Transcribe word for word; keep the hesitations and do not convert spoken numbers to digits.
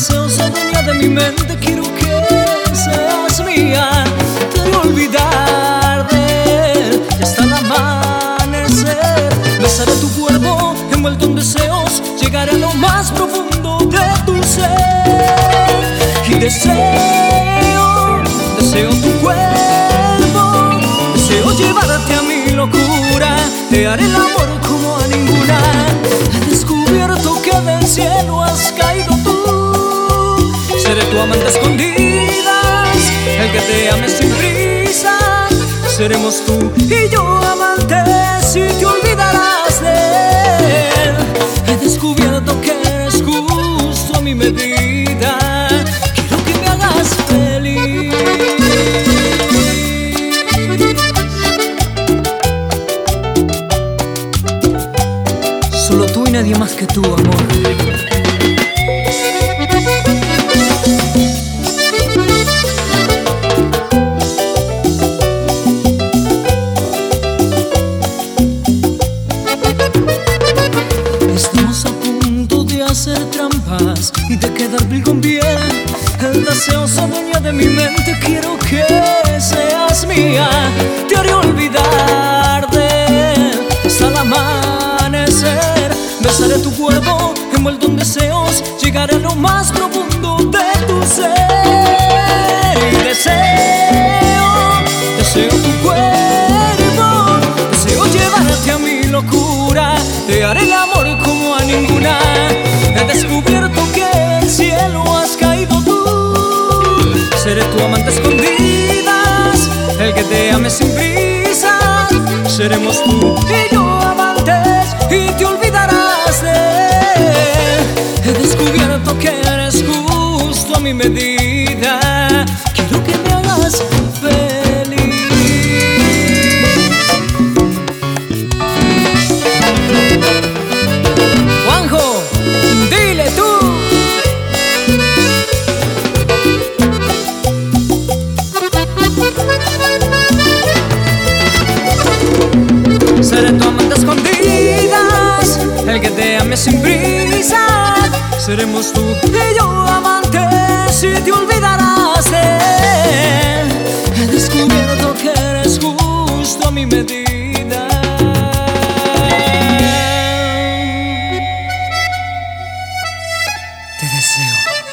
deseo se adueña de mi mente. Quiero que seas mía. Te voy a olvidar de él hasta el amanecer. Besaré tu cuerpo envuelto en deseos. Llegaré a lo más profundo de tu ser. Y deseo, deseo tu cuerpo. Deseo llevarte a mi locura. Te haré el amor como a ninguna. He descubierto que del cielo has caído tú. Seré tu amante a escondidas, el que te ame sin prisa. Seremos tú y yo amantes y te olvidarás de él. He descubierto que eres justo a mi medida. Quiero que me hagas feliz. Solo tú y nadie más que tú, amor. Estamos a punto de hacer trampas y de quedar piel con piel. El deseo se adueña de mi mente. Quiero que seas mía. Te haré olvidar de él hasta el amanecer. Besaré tu cuerpo envuelto en deseos. Llegaré a lo más profundo de tu ser. Y deseo, deseo tu cuerpo. Deseo llevarte a mi locura. Te haré el amor como a ninguna. He descubierto que del cielo has caído tú. Seré tu amante a escondidas, el que te ame sin prisa. Seremos tú y yo amantes y te olvidarás de él. He descubierto que eres justo a mi medida. Quiero que me hagas feliz. Juanjo, dile tú. Seré tu amante a escondidas, el que te ame sin prisa. Seremos tú y yo amantes y te olvidarás de él. He descubierto que eres justo a mi medida. Te deseo.